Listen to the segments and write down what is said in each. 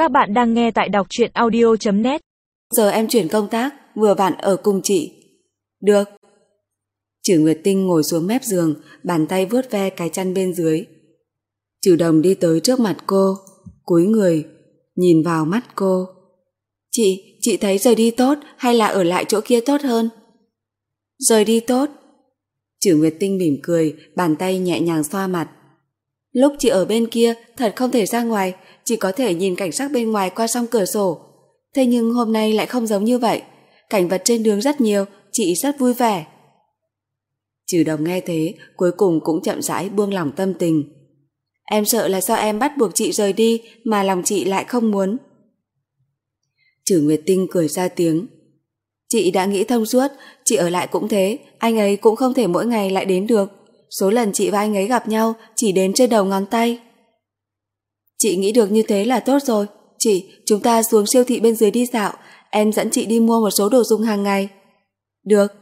Các bạn đang nghe tại đọc truyện audio.net. Giờ em chuyển công tác, vừa vặn ở cùng chị. Được. Trử Nguyệt Tinh ngồi xuống mép giường, bàn tay vuốt ve cái chăn bên dưới. Trử Đồng đi tới trước mặt cô, cúi người, nhìn vào mắt cô. Chị thấy rời đi tốt hay là ở lại chỗ kia tốt hơn? Rời đi tốt. Trử Nguyệt Tinh mỉm cười, bàn tay nhẹ nhàng xoa mặt. Lúc chị ở bên kia thật không thể ra ngoài, chỉ có thể nhìn cảnh sắc bên ngoài qua song cửa sổ. Thế nhưng hôm nay lại không giống như vậy, cảnh vật trên đường rất nhiều, chị rất vui vẻ. Trử Đồng nghe thế, cuối cùng cũng chậm rãi buông lỏng tâm tình. Em sợ là do em bắt buộc chị rời đi mà lòng chị lại không muốn. Trử Nguyệt Tinh cười ra tiếng. Chị đã nghĩ thông suốt, chị ở lại cũng thế, anh ấy cũng không thể mỗi ngày lại đến được. Số lần chị và anh ấy gặp nhau chỉ đến trên đầu ngón tay. Chị nghĩ được như thế là tốt rồi. Chị, chúng ta xuống siêu thị bên dưới đi dạo, em dẫn chị đi mua một số đồ dùng hàng ngày. Được.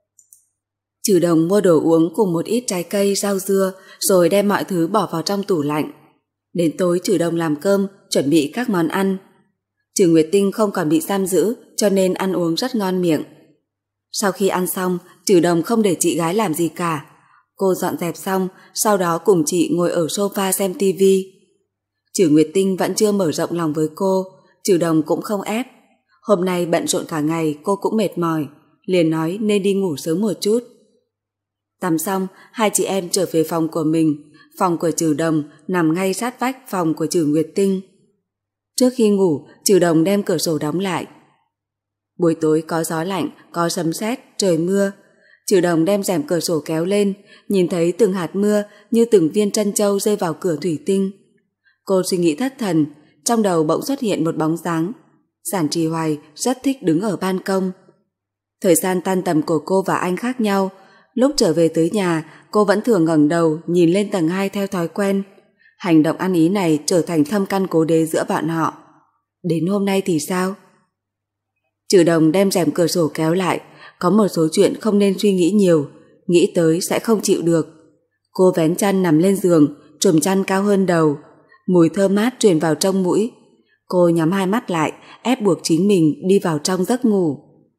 Trử Đồng mua đồ uống cùng một ít trái cây, rau dưa, rồi đem mọi thứ bỏ vào trong tủ lạnh. Đến tối Trử Đồng làm cơm, chuẩn bị các món ăn. Trử Nguyệt Tinh không còn bị giam giữ, cho nên ăn uống rất ngon miệng. Sau khi ăn xong, Trử Đồng không để chị gái làm gì cả. Cô dọn dẹp xong, sau đó cùng chị ngồi ở sofa xem tivi. Trử Nguyệt Tinh vẫn chưa mở rộng lòng với cô, Trử Đồng cũng không ép. Hôm nay bận rộn cả ngày, cô cũng mệt mỏi, liền nói nên đi ngủ sớm một chút. Tắm xong, hai chị em trở về phòng của mình. Phòng của Trử Đồng nằm ngay sát vách phòng của Trử Nguyệt Tinh. Trước khi ngủ, Trử Đồng đem cửa sổ đóng lại. Buổi tối có gió lạnh, có sấm sét, trời mưa. Trử Đồng đem rèm cửa sổ kéo lên, nhìn thấy từng hạt mưa như từng viên trân châu rơi vào cửa thủy tinh. Cô suy nghĩ thất thần, trong đầu bỗng xuất hiện một bóng dáng. Giản Trì Hoài rất thích đứng ở ban công. Thời gian tan tầm của cô và anh khác nhau. Lúc trở về tới nhà, cô vẫn thường ngẩng đầu nhìn lên tầng 2 theo thói quen. Hành động ăn ý này trở thành thâm căn cố đế giữa bọn họ. Đến hôm nay thì sao? Trử Đồng đem rèm cửa sổ kéo lại, có một số chuyện không nên suy nghĩ nhiều, nghĩ tới sẽ không chịu được. Cô vén chăn nằm lên giường, chùm chăn cao hơn đầu, mùi thơm mát truyền vào trong mũi. Cô nhắm hai mắt lại, ép buộc chính mình đi vào trong giấc ngủ.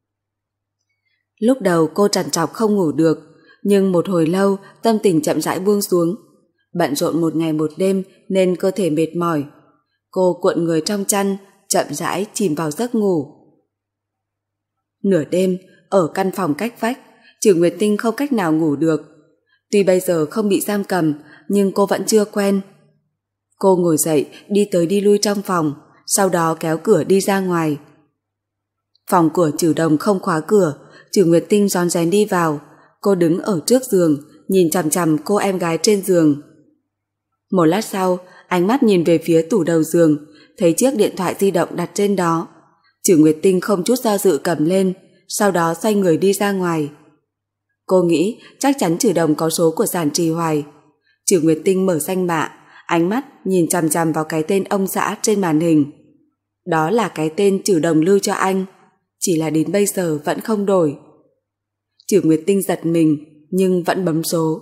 Lúc đầu cô trằn trọc không ngủ được, nhưng một hồi lâu tâm tình chậm rãi buông xuống. Bận rộn một ngày một đêm nên cơ thể mệt mỏi. Cô cuộn người trong chăn, chậm rãi chìm vào giấc ngủ. Nửa đêm, ở căn phòng cách vách, Trử Nguyệt Tinh không cách nào ngủ được. Tuy bây giờ không bị giam cầm, nhưng cô vẫn chưa quen. Cô ngồi dậy, đi tới đi lui trong phòng, sau đó kéo cửa đi ra ngoài. Phòng của Trử Đồng không khóa cửa, Trử Nguyệt Tinh rón rén đi vào. Cô đứng ở trước giường, nhìn chằm chằm cô em gái trên giường. Một lát sau, ánh mắt nhìn về phía tủ đầu giường, thấy chiếc điện thoại di động đặt trên đó. Trử Nguyệt Tinh không chút do dự cầm lên, sau đó xoay người đi ra ngoài. Cô nghĩ chắc chắn Trử Đồng có số của Giản Trì Hoài. Trử Nguyệt Tinh mở danh bạ, ánh mắt nhìn chằm chằm vào cái tên ông xã trên màn hình. Đó là cái tên Trử Đồng lưu cho anh, chỉ là đến bây giờ vẫn không đổi. Trử Nguyệt Tinh giật mình, nhưng vẫn bấm số.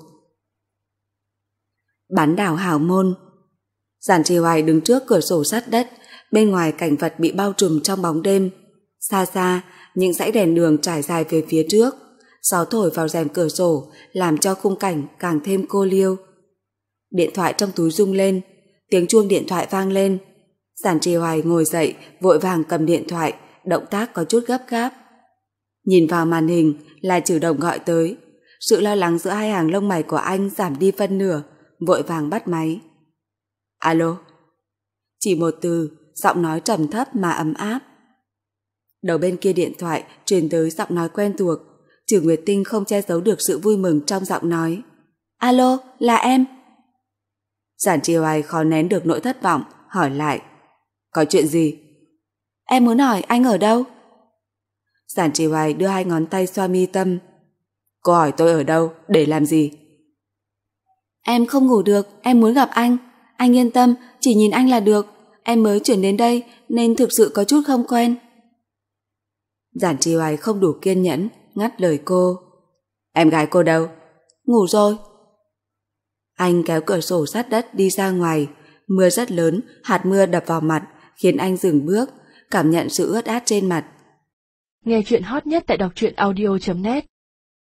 Bán đảo Hảo Môn. Giản Trì Hoài đứng trước cửa sổ sắt đất, bên ngoài cảnh vật bị bao trùm trong bóng đêm. Xa xa, những dãy đèn đường trải dài về phía trước, gió thổi vào rèm cửa sổ làm cho khung cảnh càng thêm cô liêu. Điện thoại trong túi rung lên, tiếng chuông điện thoại vang lên. Giản Trì Hoài ngồi dậy, vội vàng cầm điện thoại, động tác có chút gấp gáp. Nhìn vào màn hình là Trử Đồng gọi tới. Sự lo lắng giữa hai hàng lông mày của anh giảm đi phân nửa, vội vàng bắt máy. Alo. Chỉ một từ, giọng nói trầm thấp mà ấm áp. Đầu bên kia điện thoại truyền tới giọng nói quen thuộc. Trử Nguyệt Tinh không che giấu được sự vui mừng trong giọng nói. Alo, là em. Giản Trì Hoài khó nén được nỗi thất vọng, hỏi lại. Có chuyện gì? Em muốn hỏi anh ở đâu? Giản Trì Hoài đưa hai ngón tay xoa mi tâm. Cô hỏi tôi ở đâu, để làm gì? Em không ngủ được, em muốn gặp anh. Anh yên tâm, chỉ nhìn anh là được. Em mới chuyển đến đây nên thực sự có chút không quen. Giản Trì Hoài không đủ kiên nhẫn, ngắt lời cô. Em gái cô đâu? Ngủ rồi. Anh kéo cửa sổ sát đất đi ra ngoài. Mưa rất lớn, hạt mưa đập vào mặt, khiến anh dừng bước, cảm nhận sự ướt át trên mặt. Nghe chuyện hot nhất tại đọc truyện audio.net